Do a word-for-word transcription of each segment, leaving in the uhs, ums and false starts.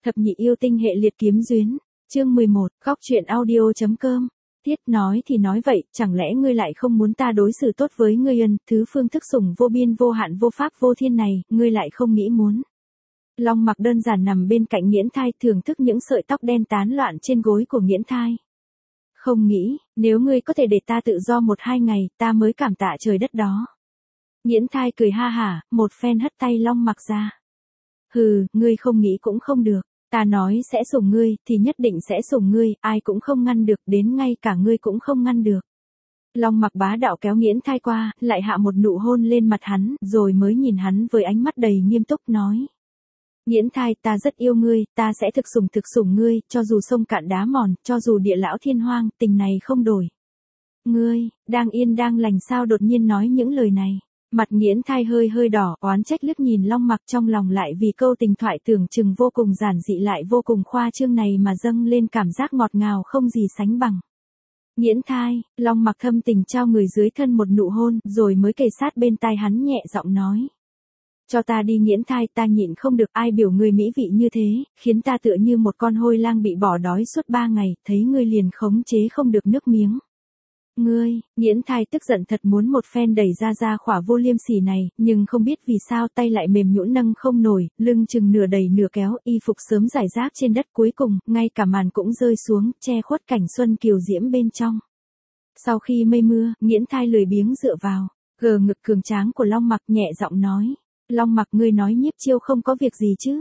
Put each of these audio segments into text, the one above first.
Thập nhị yêu tinh hệ liệt kiếm duyên. Chương mười một, góc truyện audio chấm com. Tiết nói thì nói vậy, chẳng lẽ ngươi lại không muốn ta đối xử tốt với ngươi ân, thứ phương thức sủng vô biên vô hạn vô pháp vô thiên này, ngươi lại không nghĩ muốn. Long Mặc đơn giản nằm bên cạnh Nghiễn Thai thưởng thức những sợi tóc đen tán loạn trên gối của Nghiễn Thai. Không nghĩ, nếu ngươi có thể để ta tự do một hai ngày, ta mới cảm tạ trời đất đó. Nghiễn Thai cười ha hả, một phen hất tay Long Mặc ra. Hừ, ngươi không nghĩ cũng không được. Ta nói sẽ sủng ngươi, thì nhất định sẽ sủng ngươi, ai cũng không ngăn được, đến ngay cả ngươi cũng không ngăn được. Long Mặc bá đạo kéo Nghiễn Thai qua, lại hạ một nụ hôn lên mặt hắn, rồi mới nhìn hắn với ánh mắt đầy nghiêm túc nói. Nghiễn Thai, ta rất yêu ngươi, ta sẽ thực sủng thực sủng ngươi, cho dù sông cạn đá mòn, cho dù địa lão thiên hoang, tình này không đổi. Ngươi, đang yên đang lành sao đột nhiên nói những lời này. Mặt Nghiễn Thai hơi hơi đỏ, oán trách liếc nhìn Long Mặc trong lòng lại vì câu tình thoại tưởng chừng vô cùng giản dị lại vô cùng khoa trương này mà dâng lên cảm giác ngọt ngào không gì sánh bằng. Nghiễn Thai, Long Mặc thâm tình trao người dưới thân một nụ hôn, rồi mới kề sát bên tai hắn nhẹ giọng nói. Cho ta đi Nghiễn Thai, ta nhịn không được, ai biểu ngươi mỹ vị như thế, khiến ta tựa như một con hôi lang bị bỏ đói suốt ba ngày, thấy ngươi liền khống chế không được nước miếng. Ngươi, Nghiễn Thai tức giận thật muốn một phen đẩy ra ra khỏa vô liêm sỉ này, nhưng không biết vì sao tay lại mềm nhũn nâng không nổi, lưng chừng nửa đẩy nửa kéo, y phục sớm rải rác trên đất cuối cùng, ngay cả màn cũng rơi xuống, che khuất cảnh xuân kiều diễm bên trong. Sau khi mây mưa, Nghiễn Thai lười biếng dựa vào, gờ ngực cường tráng của Long Mặc nhẹ giọng nói. Long Mặc, ngươi nói Nhiếp Chiêu không có việc gì chứ?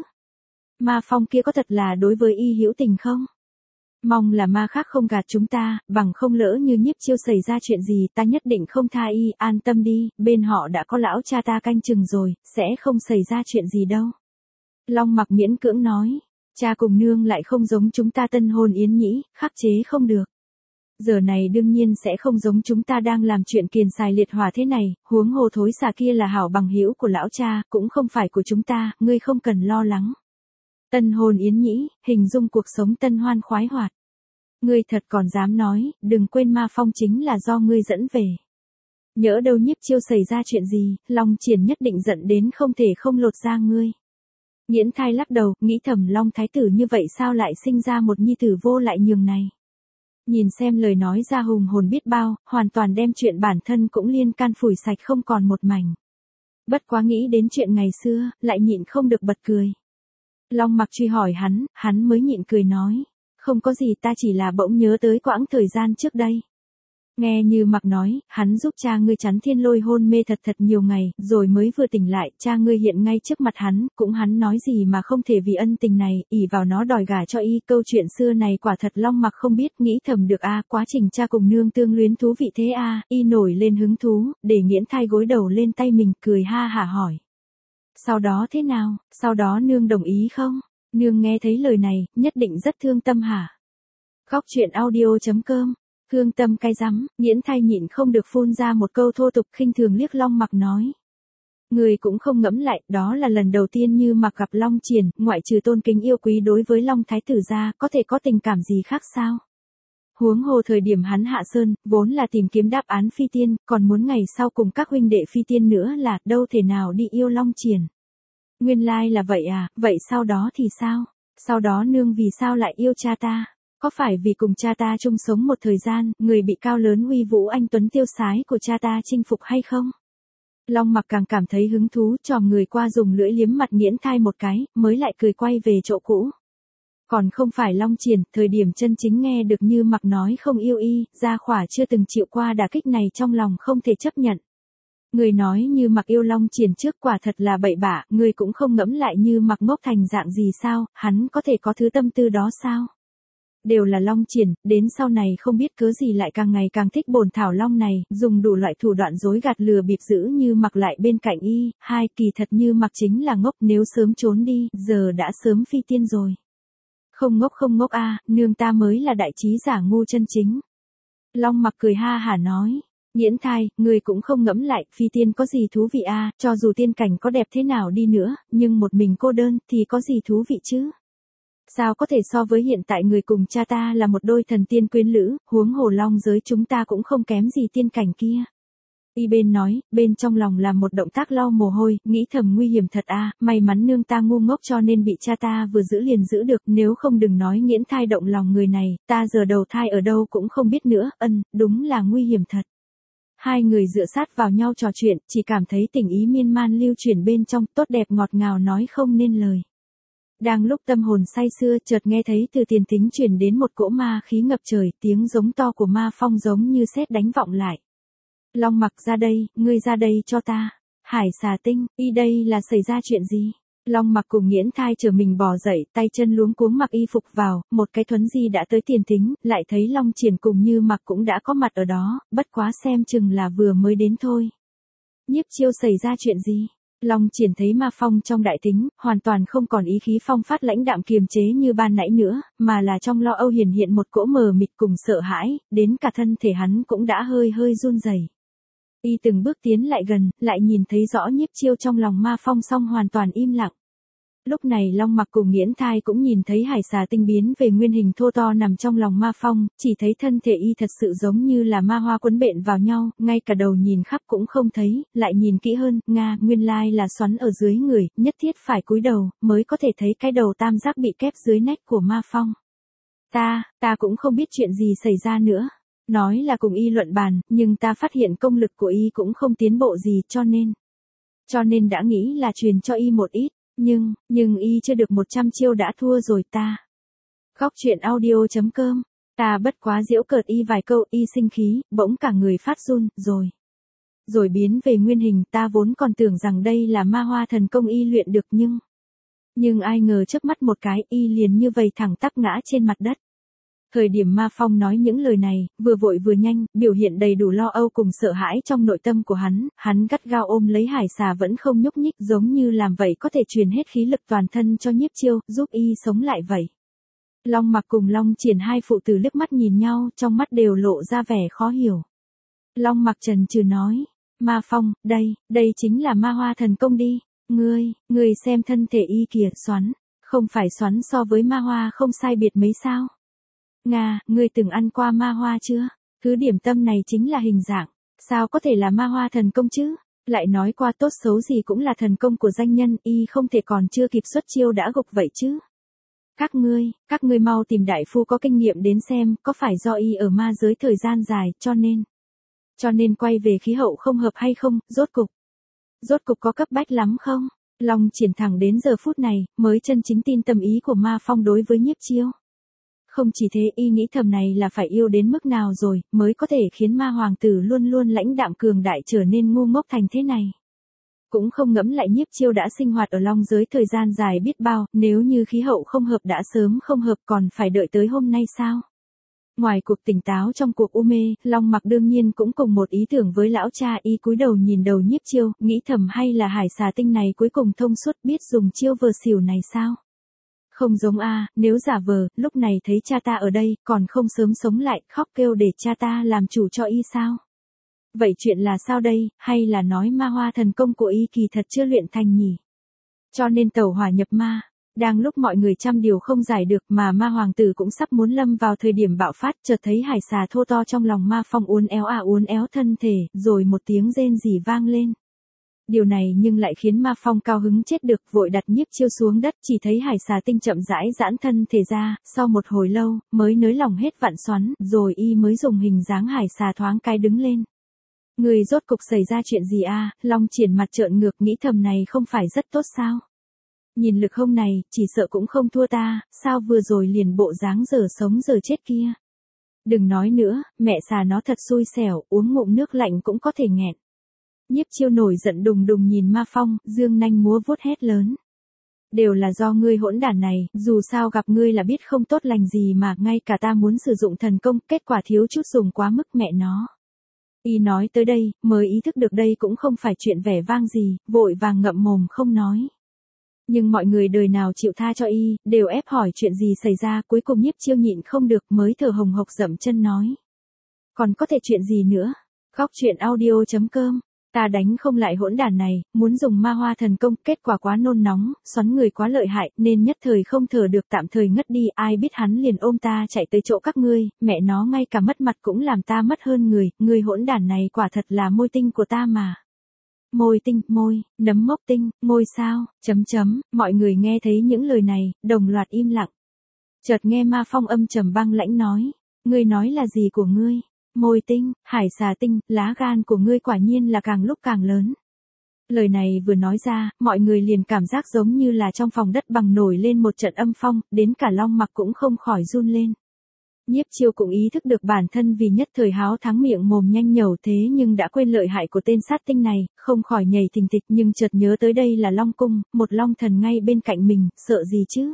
Ma Phong kia có thật là đối với y hữu tình không? Mong là ma khác không gạt chúng ta, bằng không lỡ như Nhiếp Chiêu xảy ra chuyện gì ta nhất định không tha y, an tâm đi, bên họ đã có lão cha ta canh chừng rồi, sẽ không xảy ra chuyện gì đâu. Long Mặc miễn cưỡng nói, cha cùng nương lại không giống chúng ta tân hôn yến nhĩ, khắc chế không được. Giờ này đương nhiên sẽ không giống chúng ta đang làm chuyện kiền xài liệt hỏa thế này, huống hồ thối xà kia là hảo bằng hữu của lão cha, cũng không phải của chúng ta, ngươi không cần lo lắng. Tân hôn yến nhĩ, hình dung cuộc sống tân hoan khoái hoạt. Ngươi thật còn dám nói, đừng quên Ma Phong chính là do ngươi dẫn về. Nhỡ đâu Nhiếp Chiêu xảy ra chuyện gì, Long Triển nhất định giận đến không thể không lột da ngươi. Nghiễn Thai lắc đầu, nghĩ thầm Long Thái tử như vậy sao lại sinh ra một nhi tử vô lại nhường này. Nhìn xem lời nói ra hùng hồn biết bao, hoàn toàn đem chuyện bản thân cũng liên can phủi sạch không còn một mảnh. Bất quá nghĩ đến chuyện ngày xưa, lại nhịn không được bật cười. Long Mặc truy hỏi hắn, hắn mới nhịn cười nói. Không có gì, ta chỉ là bỗng nhớ tới quãng thời gian trước đây. Nghe như Mặc nói, hắn giúp cha ngươi chắn thiên lôi hôn mê thật thật nhiều ngày, rồi mới vừa tỉnh lại, cha ngươi hiện ngay trước mặt hắn, cũng hắn nói gì mà không thể vì ân tình này, ỷ vào nó đòi gả cho y, câu chuyện xưa này quả thật Long Mặc không biết, nghĩ thầm được a, quá trình cha cùng nương tương luyến thú vị thế a, y nổi lên hứng thú, để Nghiễn Thai gối đầu lên tay mình, cười ha hả hỏi. Sau đó thế nào, sau đó nương đồng ý không? Nương nghe thấy lời này, nhất định rất thương tâm hả? Góc truyện audio chấm com. Thương tâm cay rắm, Nghiễn Thai nhịn không được phun ra một câu thô tục khinh thường liếc Long Mặc nói. Người cũng không ngẫm lại, đó là lần đầu tiên Như Mặc gặp Long Triển, ngoại trừ tôn kính yêu quý đối với Long Thái tử ra, có thể có tình cảm gì khác sao? Huống hồ thời điểm hắn hạ sơn, vốn là tìm kiếm đáp án phi tiên, còn muốn ngày sau cùng các huynh đệ phi tiên nữa là, đâu thể nào đi yêu Long Triển. Nguyên lai là vậy à, vậy sau đó thì sao? Sau đó nương vì sao lại yêu cha ta? Có phải vì cùng cha ta chung sống một thời gian, người bị cao lớn uy vũ anh tuấn tiêu sái của cha ta chinh phục hay không? Long Mặc càng cảm thấy hứng thú, chòm người qua dùng lưỡi liếm mặt Nghiễn Thai một cái, mới lại cười quay về chỗ cũ. Còn không phải Long Triển, thời điểm chân chính nghe được Như Mặc nói không yêu y, gia khỏa chưa từng chịu qua đả kích này trong lòng không thể chấp nhận. Người nói Như Mặc yêu Long Triển trước quả thật là bậy bạ, người cũng không ngẫm lại Như Mặc ngốc thành dạng gì sao, hắn có thể có thứ tâm tư đó sao? Đều là Long Triển, đến sau này không biết cớ gì lại càng ngày càng thích bổn thảo long này, dùng đủ loại thủ đoạn dối gạt lừa bịp giữ Như Mặc lại bên cạnh y, hai kỳ thật Như Mặc chính là ngốc, nếu sớm trốn đi, giờ đã sớm phi tiên rồi. Không ngốc không ngốc a, nương ta mới là đại trí giả ngu chân chính. Long Mặc cười ha hả nói. Nghiễn Thai, người cũng không ngẫm lại, phi tiên có gì thú vị a, cho dù tiên cảnh có đẹp thế nào đi nữa, nhưng một mình cô đơn thì có gì thú vị chứ? Sao có thể so với hiện tại người cùng cha ta là một đôi thần tiên quyến lữ, huống hồ long giới chúng ta cũng không kém gì tiên cảnh kia. Y bên nói, bên trong lòng làm một động tác lau mồ hôi, nghĩ thầm nguy hiểm thật a, may mắn nương ta ngu ngốc cho nên bị cha ta vừa giữ liền giữ được, nếu không đừng nói nghiễn thai động lòng người này, ta giờ đầu thai ở đâu cũng không biết nữa, ân, đúng là nguy hiểm thật. Hai người dựa sát vào nhau trò chuyện, chỉ cảm thấy tình ý miên man lưu chuyển bên trong, tốt đẹp ngọt ngào nói không nên lời. Đang lúc tâm hồn say sưa, chợt nghe thấy từ tiền thính truyền đến một cỗ ma khí ngập trời, tiếng giống to của ma phong giống như sét đánh vọng lại. Long Mặc ra đây, ngươi ra đây cho ta. Hải xà tinh, y đây là xảy ra chuyện gì? Long Mặc cùng nghiễn thai chờ mình bò dậy, tay chân luống cuống mặc y phục vào, một cái thuấn di đã tới tiền thính, lại thấy Long Triển cùng Như Mặc cũng đã có mặt ở đó, bất quá xem chừng là vừa mới đến thôi. Nhiếp Chiêu xảy ra chuyện gì? Long Triển thấy ma phong trong đại thính, hoàn toàn không còn ý khí phong phát lãnh đạm kiềm chế như ban nãy nữa, mà là trong lo âu hiển hiện một cỗ mờ mịt cùng sợ hãi, đến cả thân thể hắn cũng đã hơi hơi run rẩy. Y từng bước tiến lại gần, lại nhìn thấy rõ Nhiếp Chiêu trong lòng ma phong song hoàn toàn im lặng. Lúc này Long Mặc cùng nghiễn thai cũng nhìn thấy hải xà tinh biến về nguyên hình thô to nằm trong lòng ma phong, chỉ thấy thân thể y thật sự giống như là ma hoa quấn bện vào nhau, ngay cả đầu nhìn khắp cũng không thấy, lại nhìn kỹ hơn, nga, nguyên lai là xoắn ở dưới người, nhất thiết phải cúi đầu, mới có thể thấy cái đầu tam giác bị kép dưới nách của ma phong. Ta, ta cũng không biết chuyện gì xảy ra nữa. Nói là cùng y luận bàn, nhưng ta phát hiện công lực của y cũng không tiến bộ gì cho nên. Cho nên đã nghĩ là truyền cho y một ít, nhưng, nhưng y chưa được một trăm chiêu đã thua rồi ta. Góc truyện audio chấm com, ta bất quá giễu cợt y vài câu, y sinh khí, bỗng cả người phát run, rồi. Rồi biến về nguyên hình, ta vốn còn tưởng rằng đây là ma hoa thần công y luyện được nhưng. Nhưng ai ngờ chớp mắt một cái, y liền như vậy thẳng tắp ngã trên mặt đất. Thời điểm ma phong nói những lời này, vừa vội vừa nhanh, biểu hiện đầy đủ lo âu cùng sợ hãi trong nội tâm của hắn, hắn gắt gao ôm lấy hải xà vẫn không nhúc nhích giống như làm vậy có thể truyền hết khí lực toàn thân cho Nhiếp Chiêu, giúp y sống lại vậy. Long Mặc cùng Long Triển hai phụ tử liếc mắt nhìn nhau, trong mắt đều lộ ra vẻ khó hiểu. Long Mặc trần trừ nói, ma phong, đây, đây chính là ma hoa thần công đi, ngươi, ngươi xem thân thể y kìa, xoắn, không phải xoắn so với ma hoa không sai biệt mấy sao. Nga, ngươi từng ăn qua ma hoa chưa? Thứ điểm tâm này chính là hình dạng, sao có thể là ma hoa thần công chứ? Lại nói qua tốt xấu gì cũng là thần công của danh nhân, y không thể còn chưa kịp xuất chiêu đã gục vậy chứ. Các ngươi, các ngươi mau tìm đại phu có kinh nghiệm đến xem, có phải do y ở ma giới thời gian dài, cho nên, cho nên quay về khí hậu không hợp hay không, rốt cục. Rốt cục có cấp bách lắm không? Long Triển thẳng đến giờ phút này, mới chân chính tin tâm ý của ma phong đối với Nhiếp Chiêu. Không chỉ thế, y nghĩ thầm này là phải yêu đến mức nào rồi, mới có thể khiến ma hoàng tử luôn luôn lãnh đạm cường đại trở nên ngu ngốc thành thế này. Cũng không ngẫm lại Nhiếp Chiêu đã sinh hoạt ở Long giới thời gian dài biết bao, nếu như khí hậu không hợp đã sớm không hợp còn phải đợi tới hôm nay sao? Ngoài cuộc tỉnh táo trong cuộc u mê, Long Mặc đương nhiên cũng cùng một ý tưởng với lão cha, y cúi đầu nhìn đầu Nhiếp Chiêu, nghĩ thầm hay là hải xà tinh này cuối cùng thông suốt biết dùng chiêu vờ xỉu này sao? Không giống a, nếu giả vờ, lúc này thấy cha ta ở đây, còn không sớm sống lại, khóc kêu để cha ta làm chủ cho y sao? Vậy chuyện là sao đây, hay là nói ma hoa thần công của y kỳ thật chưa luyện thành nhỉ? Cho nên tẩu hỏa nhập ma, đang lúc mọi người trăm điều không giải được mà ma hoàng tử cũng sắp muốn lâm vào thời điểm bạo phát, chợt thấy hải xà thô to trong lòng ma phong uốn éo à uốn éo thân thể, rồi một tiếng rên rỉ vang lên. Điều này nhưng lại khiến ma phong cao hứng chết được, vội đặt Nhiếp Chiêu xuống đất, chỉ thấy hải xà tinh chậm rãi giãn thân thể ra, sau một hồi lâu, mới nới lỏng hết vặn xoắn, rồi y mới dùng hình dáng hải xà thoáng cái đứng lên. Người rốt cục xảy ra chuyện gì a? Long Triển mặt trợn ngược nghĩ thầm này không phải rất tốt sao? Nhìn lực hông này, chỉ sợ cũng không thua ta, sao vừa rồi liền bộ dáng giờ sống giờ chết kia. Đừng nói nữa, mẹ xà nó thật xui xẻo, uống ngụm nước lạnh cũng có thể nghẹn. Nhiếp Chiêu nổi giận đùng đùng nhìn ma phong, dương nanh múa vuốt hét lớn. Đều là do ngươi hỗn đản này, dù sao gặp ngươi là biết không tốt lành gì mà ngay cả ta muốn sử dụng thần công, kết quả thiếu chút dùng quá mức mẹ nó. Y nói tới đây, mới ý thức được đây cũng không phải chuyện vẻ vang gì, vội vàng ngậm mồm không nói. Nhưng mọi người đời nào chịu tha cho y, đều ép hỏi chuyện gì xảy ra, cuối cùng Nhiếp Chiêu nhịn không được mới thở hồng hộc dậm chân nói. Còn có thể chuyện gì nữa? Góc truyện audio chấm com Ta đánh không lại hỗn đản này, muốn dùng ma hoa thần công, kết quả quá nôn nóng, xoắn người quá lợi hại, nên nhất thời không thở được tạm thời ngất đi, ai biết hắn liền ôm ta chạy tới chỗ các ngươi, mẹ nó ngay cả mất mặt cũng làm ta mất hơn người, người hỗn đản này quả thật là môi tinh của ta mà. Môi tinh, môi, nấm mốc tinh, môi sao, chấm chấm, mọi người nghe thấy những lời này, đồng loạt im lặng. Chợt nghe Ma Phong âm trầm băng lãnh nói, ngươi nói là gì của ngươi? Môi tinh, hải xà tinh, lá gan của ngươi quả nhiên là càng lúc càng lớn. Lời này vừa nói ra, mọi người liền cảm giác giống như là trong phòng đất bằng nổi lên một trận âm phong, đến cả Long Mặc cũng không khỏi run lên. Nhiếp Chiêu cũng ý thức được bản thân vì nhất thời háo thắng miệng mồm nhanh nhẩu thế nhưng đã quên lợi hại của tên sát tinh này, không khỏi nhảy thình thịch nhưng chợt nhớ tới đây là Long Cung, một Long Thần ngay bên cạnh mình, sợ gì chứ?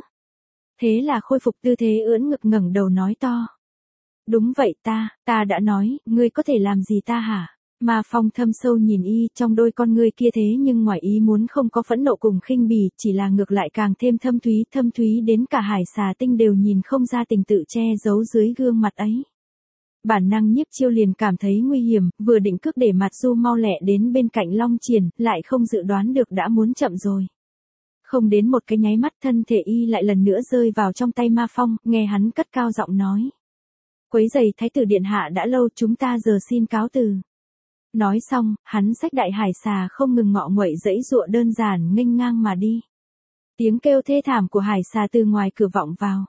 Thế là khôi phục tư thế ưỡn ngực ngẩng đầu nói to. Đúng vậy ta, ta đã nói, ngươi có thể làm gì ta hả? Ma Phong thâm sâu nhìn y, trong đôi con ngươi kia thế nhưng ngoài ý muốn không có phẫn nộ cùng khinh bỉ, chỉ là ngược lại càng thêm thâm thúy, thâm thúy đến cả hải xà tinh đều nhìn không ra tình tự che giấu dưới gương mặt ấy. Bản năng Nhiếp Chiêu liền cảm thấy nguy hiểm, vừa định cước để mặt du mau lẹ đến bên cạnh Long Triển, lại không dự đoán được đã muốn chậm rồi. Không đến một cái nháy mắt thân thể y lại lần nữa rơi vào trong tay Ma Phong, nghe hắn cất cao giọng nói. Quấy giày thái tử điện hạ đã lâu, chúng ta giờ xin cáo từ. Nói xong, hắn xách đại hải xà không ngừng ngọ nguậy dãy giụa đơn giản nghênh ngang mà đi. Tiếng kêu thê thảm của hải xà từ ngoài cửa vọng vào.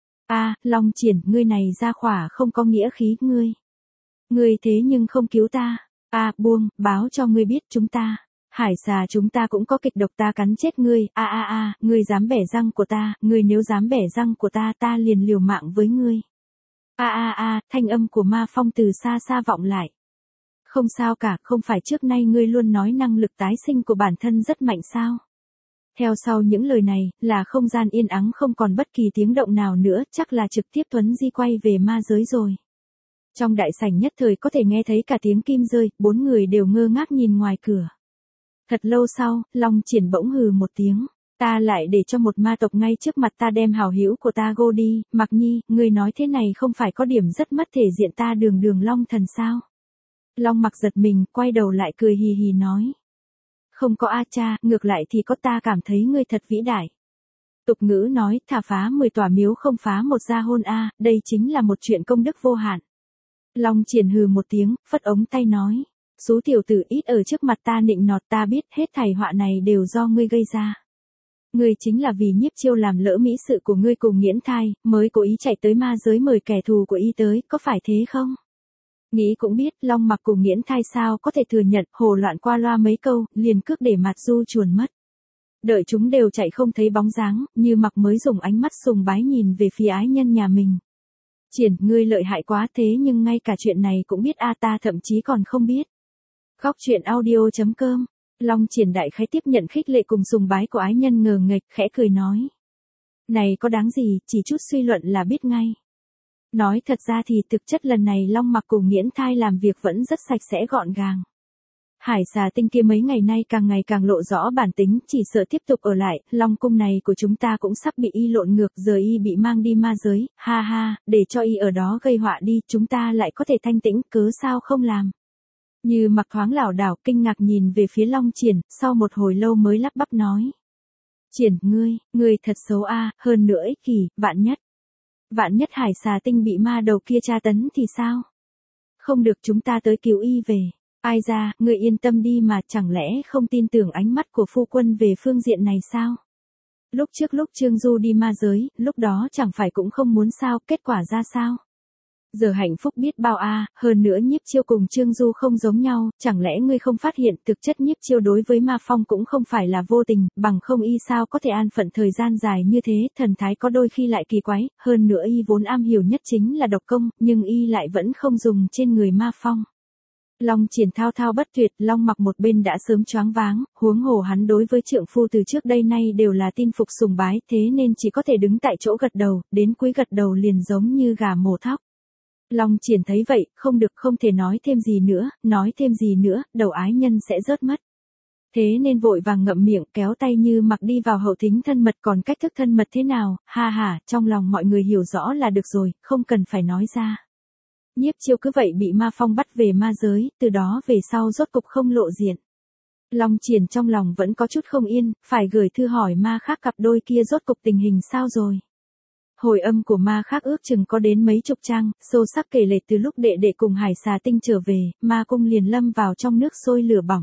A, Long Triển, ngươi này ra khỏa không có nghĩa khí, ngươi. Ngươi thế nhưng không cứu ta. A, buông, báo cho ngươi biết chúng ta. Hải xà chúng ta cũng có kịch độc, ta cắn chết ngươi. A a a, ngươi dám bẻ răng của ta, ngươi nếu dám bẻ răng của ta, ta liền liều mạng với ngươi. A a a, thanh âm của Ma Phong từ xa xa vọng lại. Không sao cả, không phải trước nay ngươi luôn nói năng lực tái sinh của bản thân rất mạnh sao? Theo sau những lời này, là không gian yên ắng không còn bất kỳ tiếng động nào nữa, chắc là trực tiếp Tuấn Di quay về ma giới rồi. Trong đại sảnh nhất thời có thể nghe thấy cả tiếng kim rơi, bốn người đều ngơ ngác nhìn ngoài cửa. Thật lâu sau, Long Triển bỗng hừ một tiếng. Ta lại để cho một ma tộc ngay trước mặt ta đem hảo hữu của ta gô đi, Mặc Nhi, ngươi nói thế này không phải có điểm rất mất thể diện ta đường đường Long Thần sao? Long Mặc giật mình, quay đầu lại cười hì hì nói. Không có a cha, ngược lại thì có, ta cảm thấy ngươi thật vĩ đại. Tục ngữ nói, thà phá mười tòa miếu không phá một gia hôn a, đây chính là một chuyện công đức vô hạn. Long Triển hừ một tiếng, phất ống tay nói. Số tiểu tử ít ở trước mặt ta nịnh nọt, ta biết hết thảy họa này đều do ngươi gây ra. Ngươi chính là vì Nhiếp Chiêu làm lỡ mỹ sự của ngươi cùng Nghiễn Thai, mới cố ý chạy tới ma giới mời kẻ thù của y tới, có phải thế không? Nghĩ cũng biết, Long Mặc cùng Nghiễn Thai sao có thể thừa nhận, hồ loạn qua loa mấy câu, liền cước để mặt du chuồn mất. Đợi chúng đều chạy không thấy bóng dáng, Như Mặc mới dùng ánh mắt sùng bái nhìn về phía ái nhân nhà mình. Triển, ngươi lợi hại quá, thế nhưng ngay cả chuyện này cũng biết a, ta thậm chí còn không biết. Góc truyện audio chấm com. Long Triển đại khái tiếp nhận khích lệ cùng sùng bái của ái nhân ngờ nghệch, khẽ cười nói. Này có đáng gì, chỉ chút suy luận là biết ngay. Nói thật ra thì thực chất lần này Long Mặc cùng Nghiễn Thai làm việc vẫn rất sạch sẽ gọn gàng. Hải xà tinh kia mấy ngày nay càng ngày càng lộ rõ bản tính, chỉ sợ tiếp tục ở lại, Long Cung này của chúng ta cũng sắp bị y lộn ngược, giờ y bị mang đi ma giới, ha ha, để cho y ở đó gây họa đi, chúng ta lại có thể thanh tĩnh, cớ sao không làm. Như Mặc thoáng lảo đảo, kinh ngạc nhìn về phía Long Triển, sau một hồi lâu mới lắp bắp nói. Triển, ngươi, ngươi thật xấu a, hơn nữa ích kỷ, vạn nhất. Vạn nhất hải xà tinh bị ma đầu kia tra tấn thì sao? Không được, chúng ta tới cứu y về. Ai ra, ngươi yên tâm đi mà, chẳng lẽ không tin tưởng ánh mắt của phu quân về phương diện này sao? Lúc trước lúc Trương Du đi ma giới, lúc đó chẳng phải cũng không muốn sao, kết quả ra sao? Giờ hạnh phúc biết bao a, hơn nữa Nhiếp Chiêu cùng Trương Du không giống nhau, chẳng lẽ ngươi không phát hiện thực chất Nhiếp Chiêu đối với Ma Phong cũng không phải là vô tình, bằng không y sao có thể an phận thời gian dài như thế, thần thái có đôi khi lại kỳ quái, hơn nữa y vốn am hiểu nhất chính là độc công, nhưng y lại vẫn không dùng trên người Ma Phong. Long Triển thao thao bất tuyệt, Long Mặc một bên đã sớm choáng váng, huống hồ hắn đối với trượng phu từ trước đây nay đều là tin phục sùng bái, thế nên chỉ có thể đứng tại chỗ gật đầu, đến cuối gật đầu liền giống như gà mổ thóc. Long Triển thấy vậy, không được, không thể nói thêm gì nữa, nói thêm gì nữa, đầu ái nhân sẽ rớt mất. Thế nên vội vàng ngậm miệng, kéo tay Như Mặc đi vào hậu thính thân mật, còn cách thức thân mật thế nào, ha ha, trong lòng mọi người hiểu rõ là được rồi, không cần phải nói ra. Nhiếp Chiêu cứ vậy bị Ma Phong bắt về ma giới, từ đó về sau rốt cục không lộ diện. Long Triển trong lòng vẫn có chút không yên, phải gửi thư hỏi ma khác cặp đôi kia rốt cục tình hình sao rồi. Hồi âm của ma khác ước chừng có đến mấy chục trang, sâu sắc kể lể từ lúc đệ đệ cùng Hải Xà Tinh trở về, ma cung liền lâm vào trong nước sôi lửa bỏng.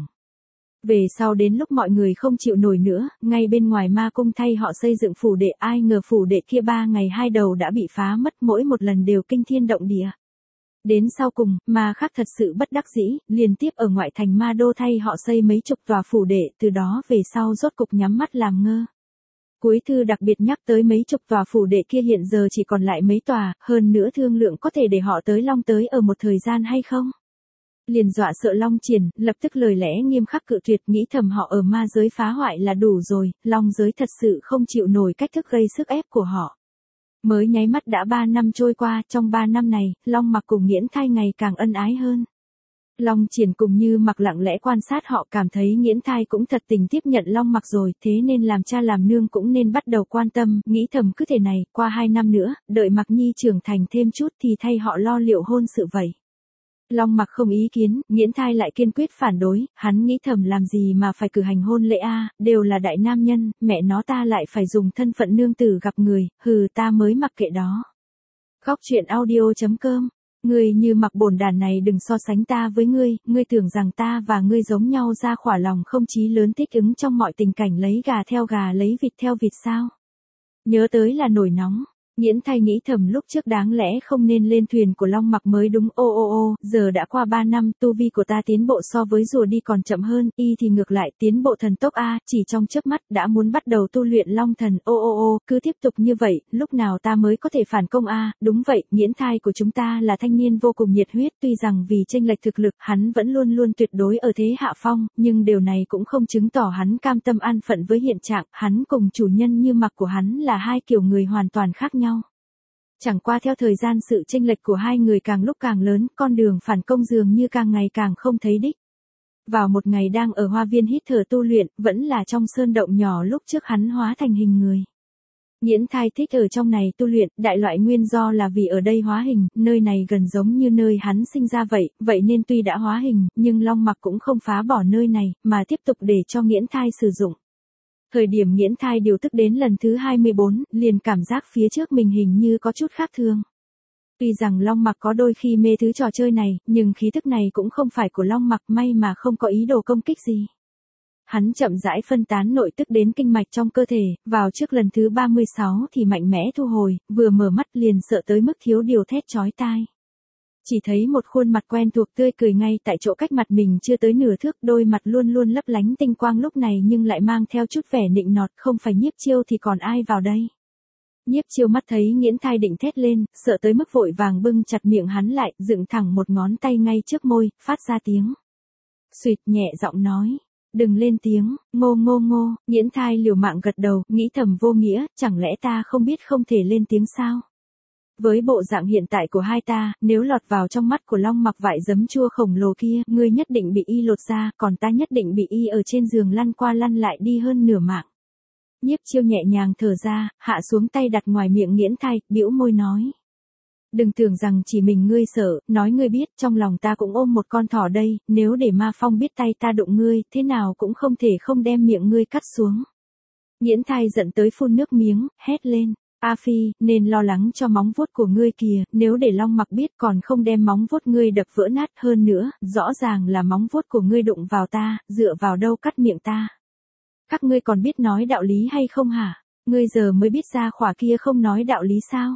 Về sau đến lúc mọi người không chịu nổi nữa, ngay bên ngoài ma cung thay họ xây dựng phủ đệ, ai ngờ phủ đệ kia ba ngày hai đầu đã bị phá mất, mỗi một lần đều kinh thiên động địa. Đến sau cùng, ma khác thật sự bất đắc dĩ, liên tiếp ở ngoại thành ma đô thay họ xây mấy chục tòa phủ đệ, từ đó về sau rốt cục nhắm mắt làm ngơ. Cuối thư đặc biệt nhắc tới mấy chục tòa phủ đệ kia hiện giờ chỉ còn lại mấy tòa, hơn nữa thương lượng có thể để họ tới Long tới ở một thời gian hay không. Liền dọa sợ Long Triển, lập tức lời lẽ nghiêm khắc cự tuyệt, nghĩ thầm họ ở ma giới phá hoại là đủ rồi, Long giới thật sự không chịu nổi cách thức gây sức ép của họ. Mới nháy mắt đã ba năm trôi qua, trong ba năm này, Long Mặc cùng Nghiễn Thai ngày càng ân ái hơn. Long Triển cùng Như Mặc lặng lẽ quan sát họ, cảm thấy Nghiễn Thai cũng thật tình tiếp nhận Long Mặc rồi, thế nên làm cha làm nương cũng nên bắt đầu quan tâm, nghĩ thầm cứ thế này, qua hai năm nữa, đợi Mặc Nhi trưởng thành thêm chút thì thay họ lo liệu hôn sự vậy. Long Mặc không ý kiến, Nghiễn Thai lại kiên quyết phản đối, hắn nghĩ thầm làm gì mà phải cử hành hôn lễ a, đều là đại nam nhân, mẹ nó ta lại phải dùng thân phận nương tử gặp người, hừ ta mới mặc kệ đó. Góc truyện audio chấm com. Ngươi Như Mặc bổn đàn này đừng so sánh ta với ngươi, ngươi tưởng rằng ta và ngươi giống nhau ra khỏa lòng không chí lớn thích ứng trong mọi tình cảnh, lấy gà theo gà lấy vịt theo vịt sao? Nhớ tới là nổi nóng. Nghiễn Thai nghĩ thầm lúc trước đáng lẽ không nên lên thuyền của Long Mặc mới đúng, ô ô ô, giờ đã qua ba năm, tu vi của ta tiến bộ so với rùa đi còn chậm hơn, y thì ngược lại tiến bộ thần tốc a, chỉ trong chớp mắt đã muốn bắt đầu tu luyện Long Thần, ô ô ô, cứ tiếp tục như vậy, lúc nào ta mới có thể phản công a, đúng vậy, Nghiễn Thai của chúng ta là thanh niên vô cùng nhiệt huyết, tuy rằng vì chênh lệch thực lực, hắn vẫn luôn luôn tuyệt đối ở thế hạ phong, nhưng điều này cũng không chứng tỏ hắn cam tâm an phận với hiện trạng, hắn cùng chủ nhân Như Mặc của hắn là hai kiểu người hoàn toàn khác nhau. Chẳng qua theo thời gian sự chênh lệch của hai người càng lúc càng lớn, con đường phản công dường như càng ngày càng không thấy đích. Vào một ngày đang ở hoa viên hít thở tu luyện, vẫn là trong sơn động nhỏ lúc trước hắn hóa thành hình người. Nghiễn Thai thích ở trong này tu luyện, đại loại nguyên do là vì ở đây hóa hình, nơi này gần giống như nơi hắn sinh ra vậy, vậy nên tuy đã hóa hình, nhưng Long Mặc cũng không phá bỏ nơi này, mà tiếp tục để cho Nghiễn Thai sử dụng. Thời điểm Nghiễn Thai điều tức đến lần thứ hai mươi bốn, liền cảm giác phía trước mình hình như có chút khác thường. Tuy rằng Long Mặc có đôi khi mê thứ trò chơi này, nhưng khí thức này cũng không phải của Long Mặc, may mà không có ý đồ công kích gì. Hắn chậm rãi phân tán nội tức đến kinh mạch trong cơ thể, vào trước lần thứ ba mươi sáu thì mạnh mẽ thu hồi, vừa mở mắt liền sợ tới mức thiếu điều thét chói tai. Chỉ thấy một khuôn mặt quen thuộc tươi cười ngay tại chỗ cách mặt mình chưa tới nửa thước, đôi mặt luôn luôn lấp lánh tinh quang lúc này nhưng lại mang theo chút vẻ nịnh nọt, không phải Nhiếp Chiêu thì còn ai vào đây. Nhiếp Chiêu mắt thấy Nghiễn Thai định thét lên, sợ tới mức vội vàng bưng chặt miệng hắn lại, dựng thẳng một ngón tay ngay trước môi, phát ra tiếng xuỵt, nhẹ giọng nói, đừng lên tiếng, ngô ngô ngô. Nghiễn Thai liều mạng gật đầu, nghĩ thầm vô nghĩa, chẳng lẽ ta không biết không thể lên tiếng sao? Với bộ dạng hiện tại của hai ta, nếu lọt vào trong mắt của Long Mặc vại giấm chua khổng lồ kia, ngươi nhất định bị y lột ra, còn ta nhất định bị y ở trên giường lăn qua lăn lại đi hơn nửa mạng. Nhiếp Chiêu nhẹ nhàng thở ra, hạ xuống tay đặt ngoài miệng Nghiễn Thai, bĩu môi nói. Đừng tưởng rằng chỉ mình ngươi sợ, nói ngươi biết, trong lòng ta cũng ôm một con thỏ đây, nếu để Ma Phong biết tay ta đụng ngươi, thế nào cũng không thể không đem miệng ngươi cắt xuống. Nghiễn Thai giận tới phun nước miếng, hét lên. A Phi, nên lo lắng cho móng vuốt của ngươi kìa, nếu để Long Mặc biết còn không đem móng vuốt ngươi đập vỡ nát, hơn nữa, rõ ràng là móng vuốt của ngươi đụng vào ta, dựa vào đâu cắt miệng ta. Các ngươi còn biết nói đạo lý hay không hả? Ngươi giờ mới biết ra khỏa kia không nói đạo lý sao?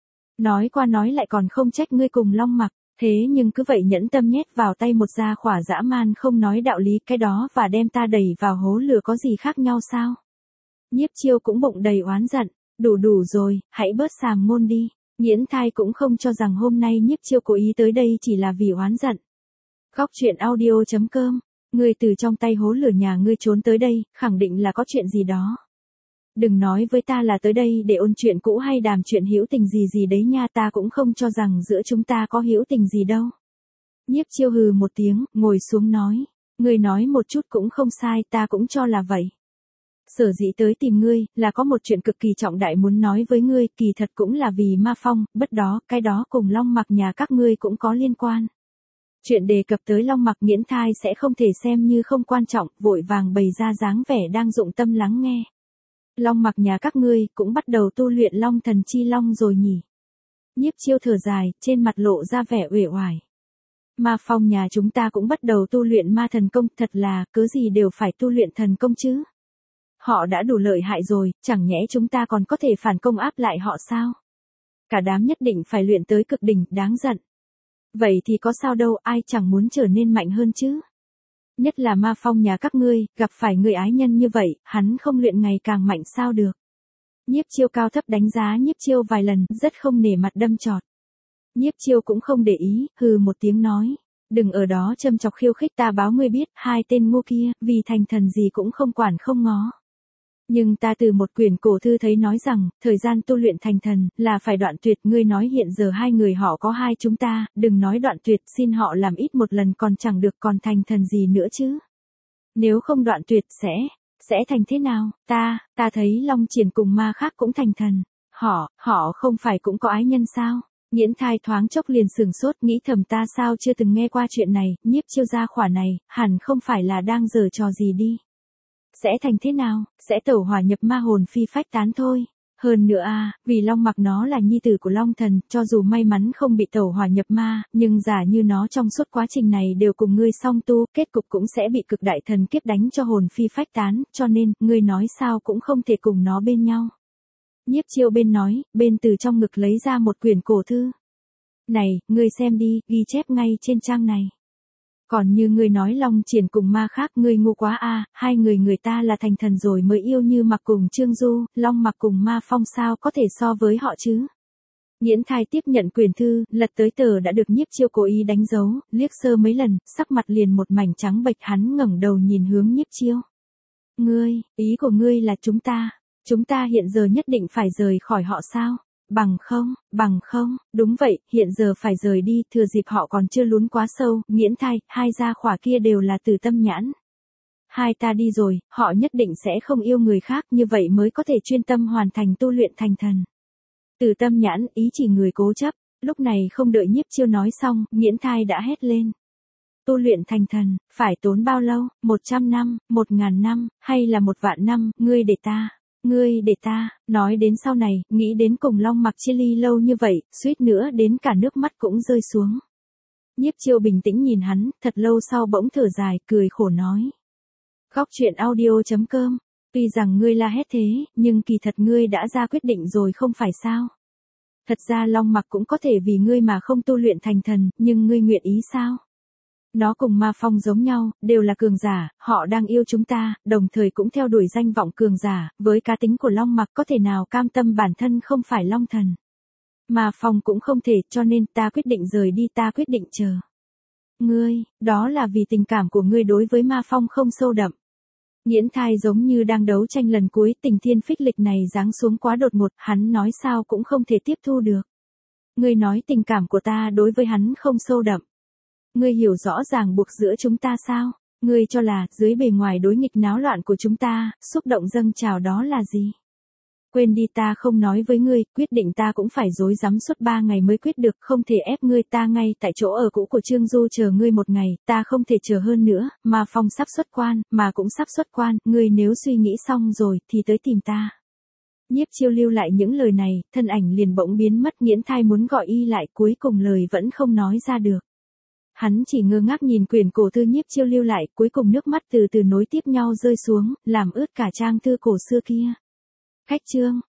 Nói qua nói lại còn không trách ngươi cùng Long Mặc, thế nhưng cứ vậy nhẫn tâm nhét vào tay một gia khỏa dã man không nói đạo lý cái đó và đem ta đẩy vào hố lửa có gì khác nhau sao? Nhiếp Chiêu cũng bụng đầy oán giận. Đủ đủ rồi, hãy bớt sàm ngôn đi. Nghiễn Thai cũng không cho rằng hôm nay Nhiếp Chiêu cố ý tới đây chỉ là vì oán giận. Góc truyện audio chấm com. Ngươi từ trong tay hố lửa nhà ngươi trốn tới đây, khẳng định là có chuyện gì đó. Đừng nói với ta là tới đây để ôn chuyện cũ hay đàm chuyện hữu tình gì gì đấy nha, ta cũng không cho rằng giữa chúng ta có hữu tình gì đâu. Nhiếp Chiêu hừ một tiếng, ngồi xuống nói. Ngươi nói một chút cũng không sai, ta cũng cho là vậy. Sở dĩ tới tìm ngươi, là có một chuyện cực kỳ trọng đại muốn nói với ngươi, kỳ thật cũng là vì Ma Phong, bất đó, cái đó cùng Long Mặc nhà các ngươi cũng có liên quan. Chuyện đề cập tới Long Mặc Nghiễn Thai sẽ không thể xem như không quan trọng, vội vàng bày ra dáng vẻ đang dụng tâm lắng nghe. Long Mặc nhà các ngươi cũng bắt đầu tu luyện Long Thần Chi Long rồi nhỉ? Nhiếp Chiêu thở dài, trên mặt lộ ra vẻ uể oải. Ma Phong nhà chúng ta cũng bắt đầu tu luyện ma thần công, thật là, cớ gì đều phải tu luyện thần công chứ? Họ đã đủ lợi hại rồi, chẳng nhẽ chúng ta còn có thể phản công áp lại họ sao? Cả đám nhất định phải luyện tới cực đỉnh, đáng giận. Vậy thì có sao đâu, ai chẳng muốn trở nên mạnh hơn chứ? Nhất là Ma Phong nhà các ngươi, gặp phải người ái nhân như vậy, hắn không luyện ngày càng mạnh sao được. Nhiếp Chiêu cao thấp đánh giá Nhiếp Chiêu vài lần, rất không nể mặt đâm chọt. Nhiếp Chiêu cũng không để ý, hừ một tiếng nói. Đừng ở đó châm chọc khiêu khích, ta báo ngươi biết, hai tên ngu kia, vì thành thần gì cũng không quản không ngó. Nhưng ta từ một quyển cổ thư thấy nói rằng, thời gian tu luyện thành thần, là phải đoạn tuyệt. Ngươi nói hiện giờ hai người họ có hai chúng ta, đừng nói đoạn tuyệt, xin họ làm ít một lần còn chẳng được, còn thành thần gì nữa chứ. Nếu không đoạn tuyệt sẽ, sẽ thành thế nào? Ta, ta thấy Long Triển cùng ma khác cũng thành thần. Họ, họ không phải cũng có ái nhân sao? Nghiễn Thai thoáng chốc liền sửng sốt, nghĩ thầm ta sao chưa từng nghe qua chuyện này, Nhiếp Chiêu gia khỏa này, hẳn không phải là đang giở trò gì đi. Sẽ thành thế nào? Sẽ tẩu hỏa nhập ma, hồn phi phách tán thôi. Hơn nữa à, vì Long Mặc nó là nhi tử của Long Thần, cho dù may mắn không bị tẩu hỏa nhập ma, nhưng giả như nó trong suốt quá trình này đều cùng ngươi song tu, kết cục cũng sẽ bị cực đại thần kiếp đánh cho hồn phi phách tán, cho nên, ngươi nói sao cũng không thể cùng nó bên nhau. Nhiếp Chiêu bên nói, bên từ trong ngực lấy ra một quyển cổ thư. Này, ngươi xem đi, ghi chép ngay trên trang này. Còn như ngươi nói Long Triển cùng ma khác, ngươi ngu quá a, à, hai người người ta là thành thần rồi mới yêu như Mặc cùng Trương Du, Long Mặc cùng Ma Phong sao có thể so với họ chứ? Nghiễn Thai tiếp nhận quyển thư, lật tới tờ đã được Nhiếp Chiêu cố ý đánh dấu, liếc sơ mấy lần, sắc mặt liền một mảnh trắng bệch, hắn ngẩng đầu nhìn hướng Nhiếp Chiêu. Ngươi, ý của ngươi là chúng ta, chúng ta hiện giờ nhất định phải rời khỏi họ sao? Bằng không, bằng không, đúng vậy, hiện giờ phải rời đi, thừa dịp họ còn chưa lún quá sâu. Nghiễn Thai, hai gia khỏa kia đều là từ tâm nhãn. Hai ta đi rồi, họ nhất định sẽ không yêu người khác, như vậy mới có thể chuyên tâm hoàn thành tu luyện thành thần. Từ tâm nhãn, ý chỉ người cố chấp. Lúc này không đợi Nhiếp Chiêu nói xong, Nghiễn Thai đã hét lên. Tu luyện thành thần, phải tốn bao lâu? Một trăm năm, một ngàn năm, hay là một vạn năm, ngươi để ta. Ngươi để ta, nói đến sau này, nghĩ đến cùng Long Mặc chia ly lâu như vậy, suýt nữa đến cả nước mắt cũng rơi xuống. Nhiếp Chiêu bình tĩnh nhìn hắn, thật lâu sau bỗng thở dài, cười khổ nói. Góc truyện audio chấm com, tuy rằng ngươi la hét thế, nhưng kỳ thật ngươi đã ra quyết định rồi không phải sao? Thật ra Long Mặc cũng có thể vì ngươi mà không tu luyện thành thần, nhưng ngươi nguyện ý sao? Nó cùng Ma Phong giống nhau, đều là cường giả, họ đang yêu chúng ta, đồng thời cũng theo đuổi danh vọng cường giả, với cá tính của Long Mặc có thể nào cam tâm bản thân không phải Long Thần. Ma Phong cũng không thể, cho nên ta quyết định rời đi, ta quyết định chờ. Ngươi, đó là vì tình cảm của ngươi đối với Ma Phong không sâu đậm. Nghiễn Thai giống như đang đấu tranh lần cuối, tình thiên phích lịch này giáng xuống quá đột ngột, hắn nói sao cũng không thể tiếp thu được. Ngươi nói tình cảm của ta đối với hắn không sâu đậm. Ngươi hiểu rõ ràng buộc giữa chúng ta sao? Ngươi cho là, dưới bề ngoài đối nghịch náo loạn của chúng ta, xúc động dâng trào đó là gì? Quên đi, ta không nói với ngươi, quyết định ta cũng phải rối rắm suốt ba ngày mới quyết được, không thể ép ngươi, ta ngay tại chỗ ở cũ của Trương Du chờ ngươi một ngày, ta không thể chờ hơn nữa, mà Phong sắp xuất quan, mà cũng sắp xuất quan, ngươi nếu suy nghĩ xong rồi, thì tới tìm ta. Nhiếp Chiêu lưu lại những lời này, thân ảnh liền bỗng biến mất. Nghiễn Thai muốn gọi y lại, cuối cùng lời vẫn không nói ra được. Hắn chỉ ngơ ngác nhìn quyển cổ thư Nhiếp Chiêu lưu lại, cuối cùng nước mắt từ từ nối tiếp nhau rơi xuống, làm ướt cả trang thư cổ xưa kia. Khách chương